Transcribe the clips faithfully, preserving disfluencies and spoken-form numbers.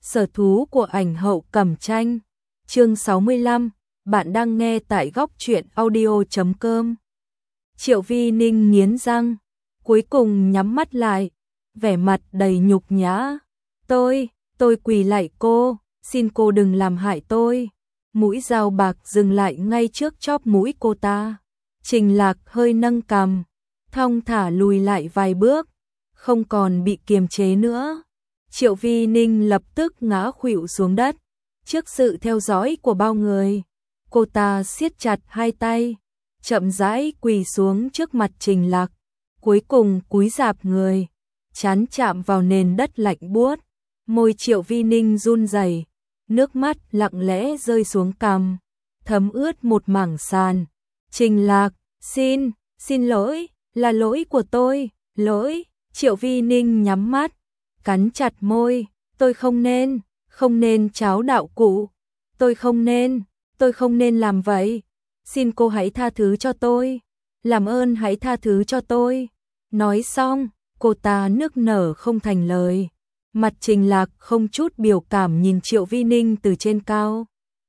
Sở thú của ảnh hậu Cẩm Tranh. Chương sáu mươi lăm, bạn đang nghe tại góc truyện audio chấm com. Triệu Vi Ninh nghiến răng, cuối cùng nhắm mắt lại, vẻ mặt đầy nhục nhã. Tôi, tôi quỳ lạy cô, xin cô đừng làm hại tôi. Mũi dao bạc dừng lại ngay trước chóp mũi cô ta. Trình Lạc hơi nâng cằm, thong thả lùi lại vài bước, không còn bị kiềm chế nữa. Triệu Vi Ninh lập tức ngã khuỵu xuống đất, trước sự theo dõi của bao người. Cô ta siết chặt hai tay, chậm rãi quỳ xuống trước mặt Trình Lạc, cuối cùng cúi rạp người, trán chạm vào nền đất lạnh buốt. Môi Triệu Vi Ninh run rẩy, nước mắt lặng lẽ rơi xuống cằm, thấm ướt một mảng sàn. Trình Lạc, xin, xin lỗi, là lỗi của tôi, lỗi. Triệu Vi Ninh nhắm mắt, cắn chặt môi, tôi không nên, không nên cháo đạo cụ, tôi không nên, tôi không nên làm vậy, xin cô hãy tha thứ cho tôi, làm ơn hãy tha thứ cho tôi. Nói xong, cô ta nức nở không thành lời, mặt Trình Lạc không chút biểu cảm nhìn Triệu Vi Ninh từ trên cao.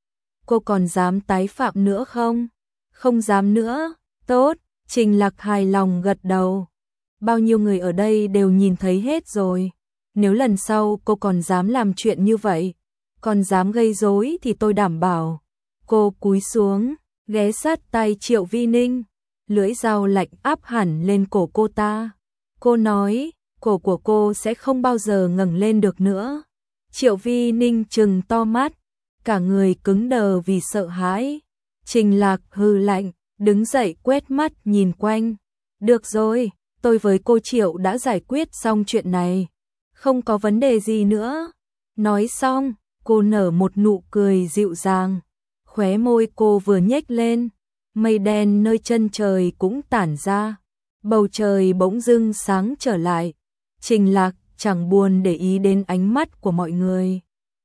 Cô còn dám tái phạm nữa không? Không dám nữa, tốt. Trình Lạc hài lòng gật đầu. Bao nhiêu người ở đây đều nhìn thấy hết rồi. Nếu lần sau cô còn dám làm chuyện như vậy, còn dám gây rối thì tôi đảm bảo. Cô cúi xuống, ghé sát tay Triệu Vi Ninh, lưỡi dao lạnh áp hẳn lên cổ cô ta. Cô nói, cổ của cô sẽ không bao giờ ngẩng lên được nữa. Triệu Vi Ninh trừng to mắt, cả người cứng đờ vì sợ hãi. Trình Lạc hừ lạnh, đứng dậy quét mắt nhìn quanh. Được rồi, tôi với cô Triệu đã giải quyết xong chuyện này, không có vấn đề gì nữa. Nói xong, cô nở một nụ cười dịu dàng, khóe môi cô vừa nhếch lên, mây đen nơi chân trời cũng tản ra, bầu trời bỗng dưng sáng trở lại. Trình Lạc chẳng buồn để ý đến ánh mắt của mọi người,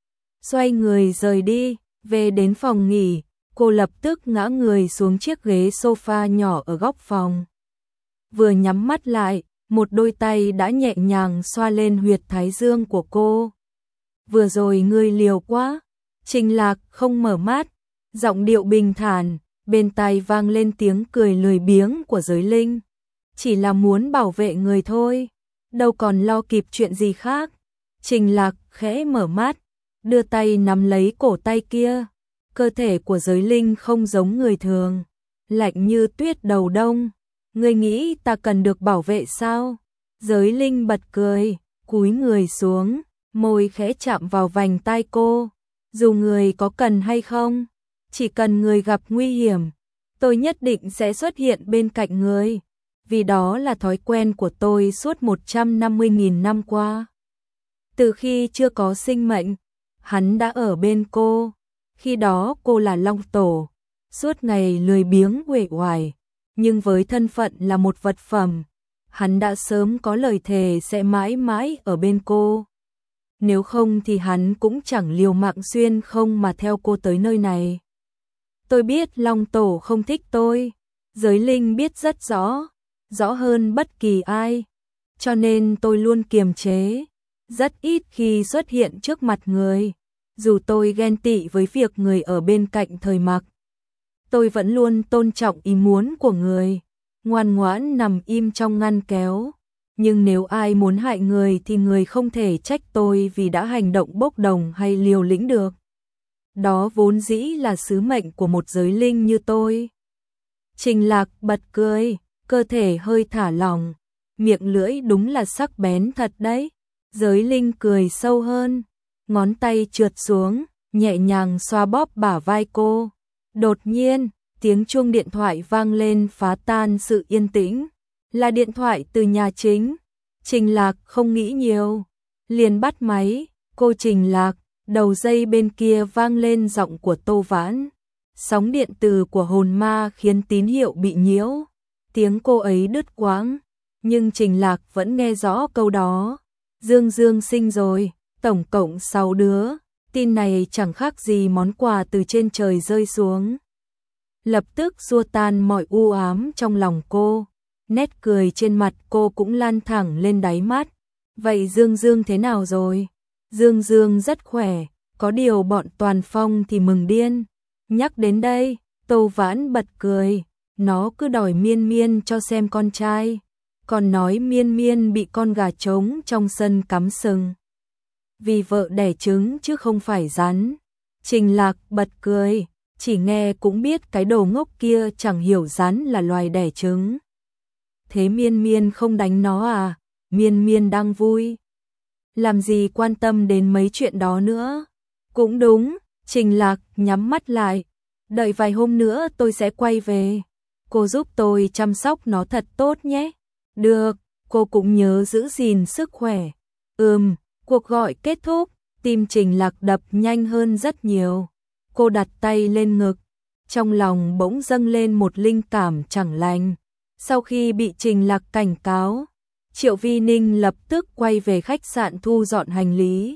xoay người rời đi. Về đến phòng nghỉ, cô lập tức ngã người xuống chiếc ghế sofa nhỏ ở góc phòng. Vừa nhắm mắt lại, một đôi tay đã nhẹ nhàng xoa lên huyệt thái dương của cô. Vừa rồi ngươi liều quá. Trình Lạc không mở mắt, giọng điệu bình thản, bên tai vang lên tiếng cười lười biếng của Giới Linh. Chỉ là muốn bảo vệ người thôi, đâu còn lo kịp chuyện gì khác. Trình Lạc khẽ mở mắt, đưa tay nắm lấy cổ tay kia. Cơ thể của Giới Linh không giống người thường, lạnh như tuyết đầu đông. Ngươi nghĩ ta cần được bảo vệ sao? Giới Linh bật cười, cúi người xuống, môi khẽ chạm vào vành tai cô. Dù người có cần hay không, chỉ cần người gặp nguy hiểm, tôi nhất định sẽ xuất hiện bên cạnh người, vì đó là thói quen của tôi suốt một trăm năm mươi nghìn năm qua. Từ khi chưa có sinh mệnh, hắn đã ở bên cô. Khi đó cô là Long Tổ, suốt ngày lười biếng uể oải, nhưng với thân phận là một vật phẩm, hắn đã sớm có lời thề sẽ mãi mãi ở bên cô. Nếu không thì hắn cũng chẳng liều mạng xuyên không mà theo cô tới nơi này. Tôi biết Long Tổ không thích tôi, Giới Linh biết rất rõ, rõ hơn bất kỳ ai, cho nên tôi luôn kiềm chế, rất ít khi xuất hiện trước mặt người. Dù tôi ghen tị với việc người ở bên cạnh Thời Mặc, tôi vẫn luôn tôn trọng ý muốn của người, ngoan ngoãn nằm im trong ngăn kéo. Nhưng nếu ai muốn hại người thì người không thể trách tôi vì đã hành động bốc đồng hay liều lĩnh được. Đó vốn dĩ là sứ mệnh của một giới linh như tôi. Trình Lạc bật cười, cơ thể hơi thả lỏng, miệng lưỡi đúng là sắc bén thật đấy. Giới Linh cười sâu hơn, ngón tay trượt xuống, nhẹ nhàng xoa bóp bả vai cô. Đột nhiên, tiếng chuông điện thoại vang lên phá tan sự yên tĩnh. Là điện thoại từ nhà chính. Trình Lạc không nghĩ nhiều, liền bắt máy. Cô Trình Lạc, đầu dây bên kia vang lên giọng của Tô Vãn. Sóng điện từ của hồn ma khiến tín hiệu bị nhiễu. Tiếng cô ấy đứt quãng, nhưng Trình Lạc vẫn nghe rõ câu đó. Dương Dương sinh rồi, tổng cộng sáu đứa. Tin này chẳng khác gì món quà từ trên trời rơi xuống, lập tức xua tan mọi u ám trong lòng cô. Nét cười trên mặt cô cũng lan thẳng lên đáy mắt. Vậy Dương Dương thế nào rồi? Dương Dương rất khỏe, có điều bọn Toàn Phong thì mừng điên. Nhắc đến đây, Tô Vãn bật cười, nó cứ đòi Miên Miên cho xem con trai, còn nói Miên Miên bị con gà trống trong sân cắm sừng. Vì vợ đẻ trứng chứ không phải rắn. Trình Lạc bật cười, chỉ nghe cũng biết cái đồ ngốc kia chẳng hiểu rắn là loài đẻ trứng. Thế Miên Miên không đánh nó à? Miên Miên đang vui. Làm gì quan tâm đến mấy chuyện đó nữa. Cũng đúng, Trình Lạc nhắm mắt lại. Đợi vài hôm nữa tôi sẽ quay về. Cô giúp tôi chăm sóc nó thật tốt nhé. Được, cô cũng nhớ giữ gìn sức khỏe. Ừm, cuộc gọi kết thúc, tim Trình Lạc đập nhanh hơn rất nhiều. Cô đặt tay lên ngực, trong lòng bỗng dâng lên một linh cảm chẳng lành. Sau khi bị Trình Lạc cảnh cáo, Triệu Vi Ninh lập tức quay về khách sạn thu dọn hành lý.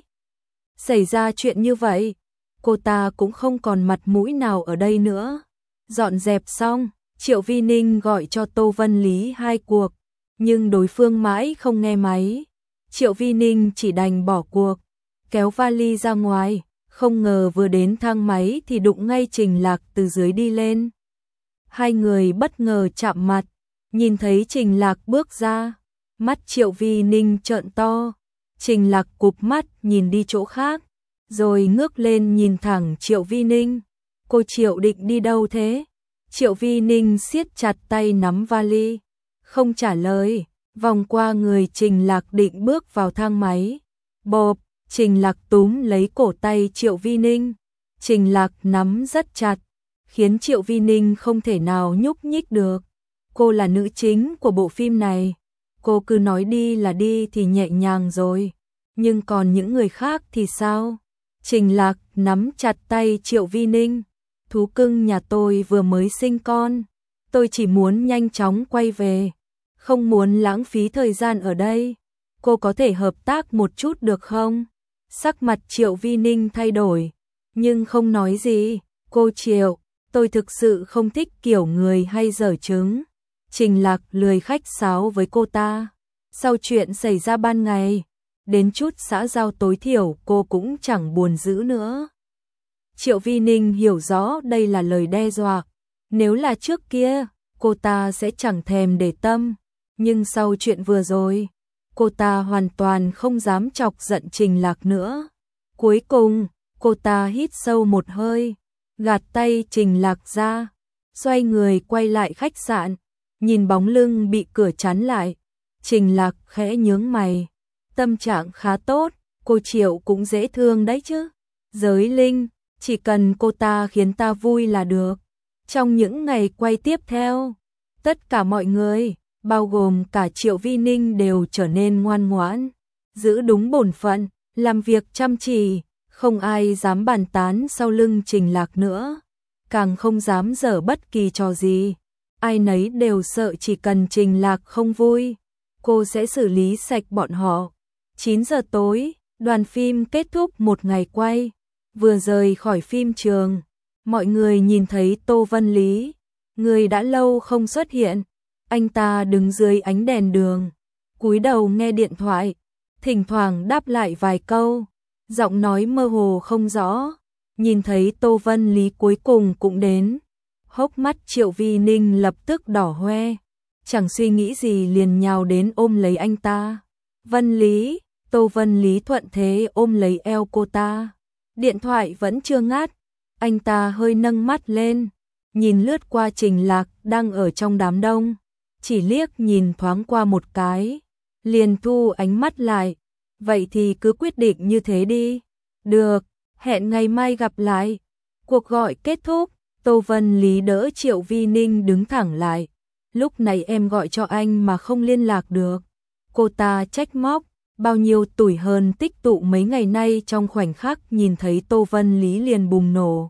Xảy ra chuyện như vậy, cô ta cũng không còn mặt mũi nào ở đây nữa. Dọn dẹp xong, Triệu Vi Ninh gọi cho Tô Vân Lý hai cuộc, nhưng đối phương mãi không nghe máy. Triệu Vi Ninh chỉ đành bỏ cuộc, kéo vali ra ngoài, không ngờ vừa đến thang máy thì đụng ngay Trình Lạc từ dưới đi lên. Hai người bất ngờ chạm mặt, nhìn thấy Trình Lạc bước ra, mắt Triệu Vi Ninh trợn to. Trình Lạc cụp mắt nhìn đi chỗ khác, rồi ngước lên nhìn thẳng Triệu Vi Ninh. Cô Triệu định đi đâu thế? Triệu Vi Ninh siết chặt tay nắm vali, không trả lời, vòng qua người Trình Lạc định bước vào thang máy. Bộp, Trình Lạc túm lấy cổ tay Triệu Vi Ninh. Trình Lạc nắm rất chặt, khiến Triệu Vi Ninh không thể nào nhúc nhích được. Cô là nữ chính của bộ phim này, cô cứ nói đi là đi thì nhẹ nhàng rồi, nhưng còn những người khác thì sao? Trình Lạc nắm chặt tay Triệu Vi Ninh. Thú cưng nhà tôi vừa mới sinh con, tôi chỉ muốn nhanh chóng quay về, không muốn lãng phí thời gian ở đây. Cô có thể hợp tác một chút được không? Sắc mặt Triệu Vi Ninh thay đổi, nhưng không nói gì. Cô Triệu, tôi thực sự không thích kiểu người hay giở trứng. Trình Lạc lười khách sáo với cô ta. Sau chuyện xảy ra ban ngày, đến chút xã giao tối thiểu cô cũng chẳng buồn giữ nữa. Triệu Vi Ninh hiểu rõ đây là lời đe dọa. Nếu là trước kia, cô ta sẽ chẳng thèm để tâm. Nhưng sau chuyện vừa rồi, cô ta hoàn toàn không dám chọc giận Trình Lạc nữa. Cuối cùng, cô ta hít sâu một hơi, gạt tay Trình Lạc ra, xoay người quay lại khách sạn, nhìn bóng lưng bị cửa chắn lại. Trình Lạc khẽ nhướng mày, tâm trạng khá tốt, cô Triệu cũng dễ thương đấy chứ. Giới Linh, chỉ cần cô ta khiến ta vui là được. Trong những ngày quay tiếp theo, tất cả mọi người, bao gồm cả Triệu Vi Ninh đều trở nên ngoan ngoãn, giữ đúng bổn phận, làm việc chăm chỉ, không ai dám bàn tán sau lưng Trình Lạc nữa, càng không dám giở bất kỳ trò gì. Ai nấy đều sợ chỉ cần Trình Lạc không vui, cô sẽ xử lý sạch bọn họ. chín giờ tối, đoàn phim kết thúc một ngày quay, vừa rời khỏi phim trường, mọi người nhìn thấy Tô Vân Lý, người đã lâu không xuất hiện. Anh ta đứng dưới ánh đèn đường, cúi đầu nghe điện thoại, thỉnh thoảng đáp lại vài câu, giọng nói mơ hồ không rõ. Nhìn thấy Tô Vân Lý cuối cùng cũng đến, hốc mắt Triệu Vi Ninh lập tức đỏ hoe, chẳng suy nghĩ gì liền nhào đến ôm lấy anh ta. Vân Lý, Tô Vân Lý thuận thế ôm lấy eo cô ta. Điện thoại vẫn chưa ngắt, anh ta hơi nâng mắt lên, nhìn lướt qua Trình Lạc đang ở trong đám đông, chỉ liếc nhìn thoáng qua một cái, liền thu ánh mắt lại. Vậy thì cứ quyết định như thế đi. Được, hẹn ngày mai gặp lại. Cuộc gọi kết thúc, Tô Vân Lý đỡ Triệu Vi Ninh đứng thẳng lại. Lúc này em gọi cho anh mà không liên lạc được. Cô ta trách móc, bao nhiêu tủi hờn tích tụ mấy ngày nay trong khoảnh khắc nhìn thấy Tô Vân Lý liền bùng nổ.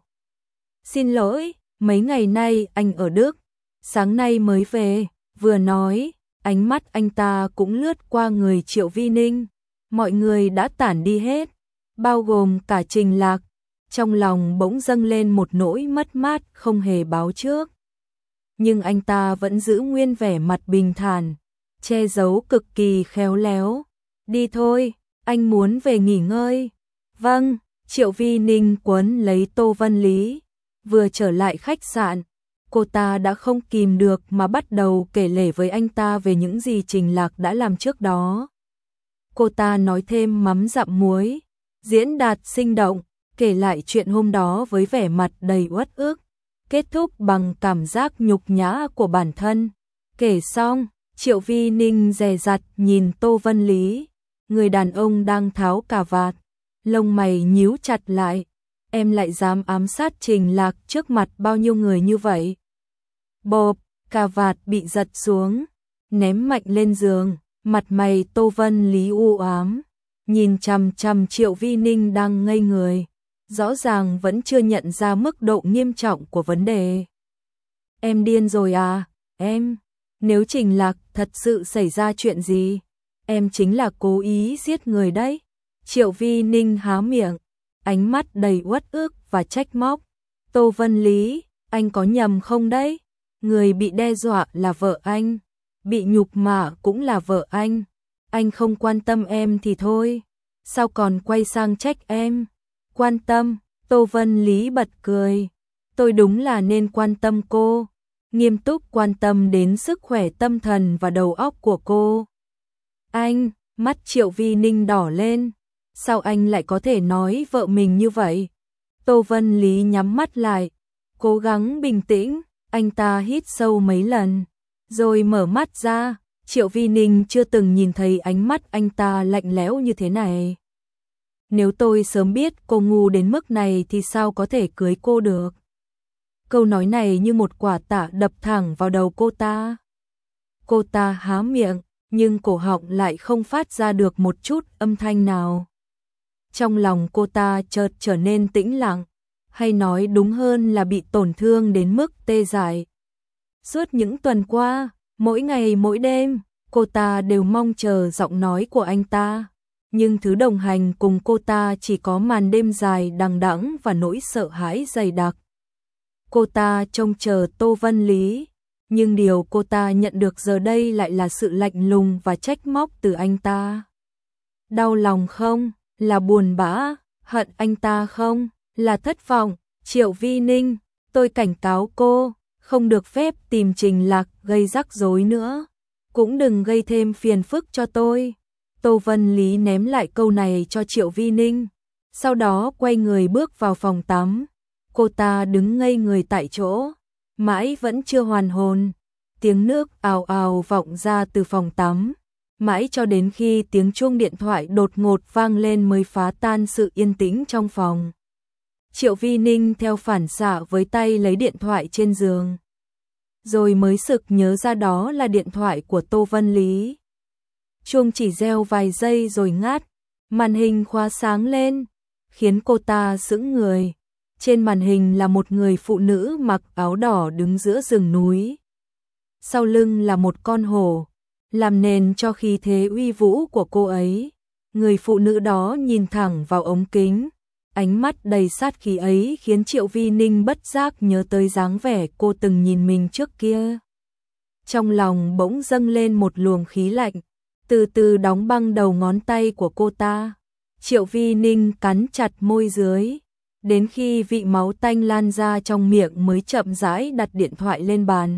Xin lỗi, mấy ngày nay anh ở Đức, sáng nay mới về. Vừa nói, ánh mắt anh ta cũng lướt qua người Triệu Vi Ninh. Mọi người đã tản đi hết, bao gồm cả Trình Lạc. Trong lòng bỗng dâng lên một nỗi mất mát không hề báo trước. Nhưng anh ta vẫn giữ nguyên vẻ mặt bình thản, che giấu cực kỳ khéo léo. Đi thôi, anh muốn về nghỉ ngơi. Vâng, Triệu Vi Ninh quấn lấy Tô Vân Lý. Vừa trở lại khách sạn, cô ta đã không kìm được mà bắt đầu kể lể với anh ta về những gì Trình Lạc đã làm trước đó. Cô ta nói thêm mắm dặm muối, diễn đạt sinh động, kể lại chuyện hôm đó với vẻ mặt đầy uất ức, kết thúc bằng cảm giác nhục nhã của bản thân. Kể xong, Triệu Vi Ninh dè dặt nhìn Tô Vân Lý, người đàn ông đang tháo cà vạt, lông mày nhíu chặt lại. Em lại dám ám sát Trình Lạc trước mặt bao nhiêu người như vậy? Bộp, cà vạt bị giật xuống, ném mạnh lên giường, mặt mày Tô Vân Lý u ám, nhìn chằm chằm Triệu Vi Ninh đang ngây người, rõ ràng vẫn chưa nhận ra mức độ nghiêm trọng của vấn đề. Em điên rồi à, em? Nếu Trình Lạc thật sự xảy ra chuyện gì, em chính là cố ý giết người đấy. Triệu Vi Ninh há miệng, ánh mắt đầy uất ức và trách móc. Tô Vân Lý, anh có nhầm không đấy? Người bị đe dọa là vợ anh, bị nhục mạ cũng là vợ anh. Anh không quan tâm em thì thôi, sao còn quay sang trách em? Quan tâm, Tô Vân Lý bật cười. Tôi đúng là nên quan tâm cô, nghiêm túc quan tâm đến sức khỏe tâm thần và đầu óc của cô. Anh, mắt Triệu Vi Ninh đỏ lên. Sao anh lại có thể nói vợ mình như vậy? Tô Vân Lý nhắm mắt lại, cố gắng bình tĩnh, anh ta hít sâu mấy lần, rồi mở mắt ra. Triệu Vi Ninh chưa từng nhìn thấy ánh mắt anh ta lạnh lẽo như thế này. Nếu tôi sớm biết cô ngu đến mức này thì sao có thể cưới cô được? Câu nói này như một quả tạ đập thẳng vào đầu cô ta. Cô ta há miệng, nhưng cổ họng lại không phát ra được một chút âm thanh nào. Trong lòng cô ta chợt trở nên tĩnh lặng, hay nói đúng hơn là bị tổn thương đến mức tê dại. Suốt những tuần qua, mỗi ngày mỗi đêm, cô ta đều mong chờ giọng nói của anh ta. Nhưng thứ đồng hành cùng cô ta chỉ có màn đêm dài đằng đẵng và nỗi sợ hãi dày đặc. Cô ta trông chờ Tô Vân Lý, nhưng điều cô ta nhận được giờ đây lại là sự lạnh lùng và trách móc từ anh ta. Đau lòng không? Là buồn bã, hận anh ta không? Là thất vọng? Triệu Vi Ninh, tôi cảnh cáo cô, không được phép tìm Trình Lạc gây rắc rối nữa. Cũng đừng gây thêm phiền phức cho tôi. Tô Vân Lý ném lại câu này cho Triệu Vi Ninh, sau đó quay người bước vào phòng tắm. Cô ta đứng ngây người tại chỗ, mãi vẫn chưa hoàn hồn. Tiếng nước ào ào vọng ra từ phòng tắm, mãi cho đến khi tiếng chuông điện thoại đột ngột vang lên mới phá tan sự yên tĩnh trong phòng. Triệu Vi Ninh theo phản xạ với tay lấy điện thoại trên giường, rồi mới sực nhớ ra đó là điện thoại của Tô Vân Lý. Chuông chỉ reo vài giây rồi ngắt, màn hình khóa sáng lên, khiến cô ta sững người. Trên màn hình là một người phụ nữ mặc áo đỏ đứng giữa rừng núi. Sau lưng là một con hổ, làm nền cho khí thế uy vũ của cô ấy. Người phụ nữ đó nhìn thẳng vào ống kính, ánh mắt đầy sát khí ấy khiến Triệu Vi Ninh bất giác nhớ tới dáng vẻ cô từng nhìn mình trước kia. Trong lòng bỗng dâng lên một luồng khí lạnh, từ từ đóng băng đầu ngón tay của cô ta. Triệu Vi Ninh cắn chặt môi dưới, đến khi vị máu tanh lan ra trong miệng mới chậm rãi đặt điện thoại lên bàn.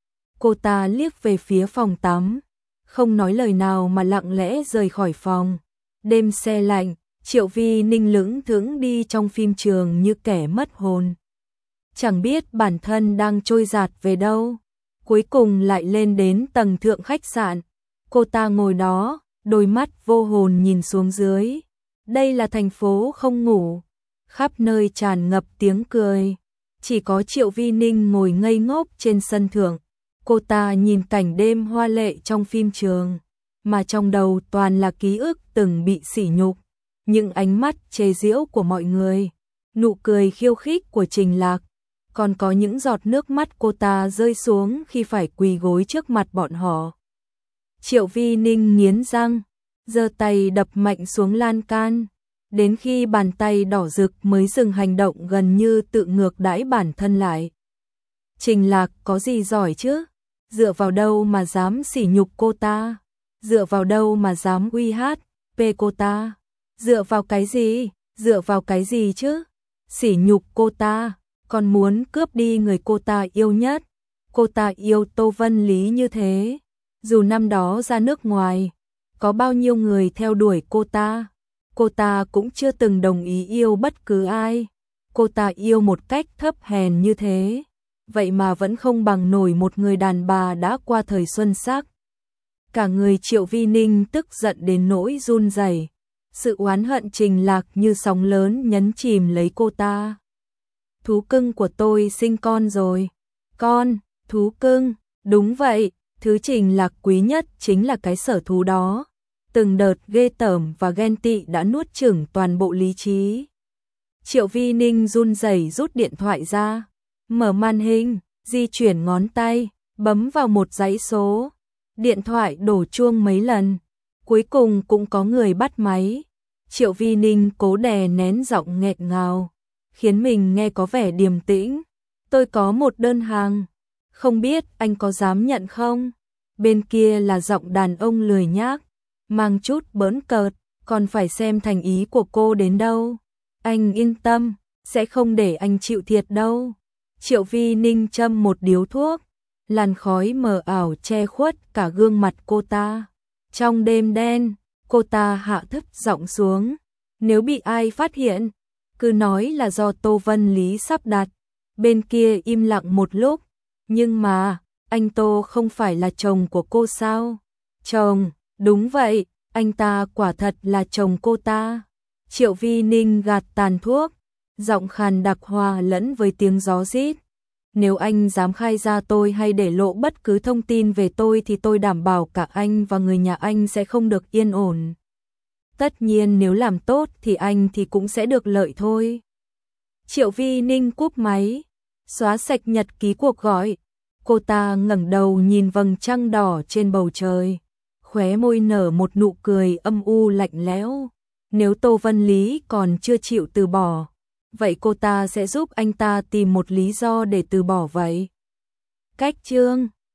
Cô ta liếc về phía phòng tắm, không nói lời nào mà lặng lẽ rời khỏi phòng. Đêm se lạnh, Triệu Vi Ninh lững thững đi trong phim trường như kẻ mất hồn. Chẳng biết bản thân đang trôi dạt về đâu. Cuối cùng lại lên đến tầng thượng khách sạn. Cô ta ngồi đó, đôi mắt vô hồn nhìn xuống dưới. Đây là thành phố không ngủ, khắp nơi tràn ngập tiếng cười. Chỉ có Triệu Vi Ninh ngồi ngây ngốc trên sân thượng. Cô ta nhìn cảnh đêm hoa lệ trong phim trường, mà trong đầu toàn là ký ức từng bị sỉ nhục, những ánh mắt chế giễu của mọi người, nụ cười khiêu khích của Trình Lạc, còn có những giọt nước mắt cô ta rơi xuống khi phải quỳ gối trước mặt bọn họ. Triệu Vi Ninh nghiến răng, giơ tay đập mạnh xuống lan can, đến khi bàn tay đỏ rực mới dừng hành động gần như tự ngược đãi bản thân lại. Trình Lạc có gì giỏi chứ? Dựa vào đâu mà dám sỉ nhục cô ta? Dựa vào đâu mà dám uy hát, pê cô ta? Dựa vào cái gì? Dựa vào cái gì chứ? Sỉ nhục cô ta, còn muốn cướp đi người cô ta yêu nhất. Cô ta yêu Tô Vân Lý như thế. Dù năm đó ra nước ngoài, có bao nhiêu người theo đuổi cô ta, cô ta cũng chưa từng đồng ý yêu bất cứ ai. Cô ta yêu một cách thấp hèn như thế, vậy mà vẫn không bằng nổi một người đàn bà đã qua thời xuân sắc. Cả người Triệu Vi Ninh tức giận đến nỗi run rẩy. Sự oán hận trình lạc như sóng lớn nhấn chìm lấy cô ta. Thú cưng của tôi sinh con rồi. Con, thú cưng, đúng vậy, thứ trình lạc quý nhất chính là cái sở thú đó. Từng đợt ghê tởm và ghen tị đã nuốt chửng toàn bộ lý trí. Triệu Vi Ninh run rẩy rút điện thoại ra, mở màn hình, di chuyển ngón tay, bấm vào một dãy số. Điện thoại đổ chuông mấy lần, cuối cùng cũng có người bắt máy. Triệu Vi Ninh cố đè nén giọng nghẹn ngào, khiến mình nghe có vẻ điềm tĩnh. Tôi có một đơn hàng, không biết anh có dám nhận không? Bên kia là giọng đàn ông lười nhác, mang chút bỡn cợt, còn phải xem thành ý của cô đến đâu. Anh yên tâm, sẽ không để anh chịu thiệt đâu. Triệu Vi Ninh châm một điếu thuốc, làn khói mờ ảo che khuất cả gương mặt cô ta. Trong đêm đen, cô ta hạ thấp giọng xuống. Nếu bị ai phát hiện, cứ nói là do Tô Vân Lý sắp đặt. Bên kia im lặng một lúc. Nhưng mà, anh Tô không phải là chồng của cô sao? Chồng, đúng vậy, anh ta quả thật là chồng cô ta. Triệu Vi Ninh gạt tàn thuốc, giọng khàn đặc hòa lẫn với tiếng gió rít. Nếu anh dám khai ra tôi hay để lộ bất cứ thông tin về tôi thì tôi đảm bảo cả anh và người nhà anh sẽ không được yên ổn. Tất nhiên nếu làm tốt thì anh thì cũng sẽ được lợi thôi. Triệu Vi Ninh cúp máy, xóa sạch nhật ký cuộc gọi. Cô ta ngẩng đầu nhìn vầng trăng đỏ trên bầu trời, khóe môi nở một nụ cười âm u lạnh lẽo. Nếu Tô Vân Lý còn chưa chịu từ bỏ, vậy cô ta sẽ giúp anh ta tìm một lý do để từ bỏ vậy. Cách chương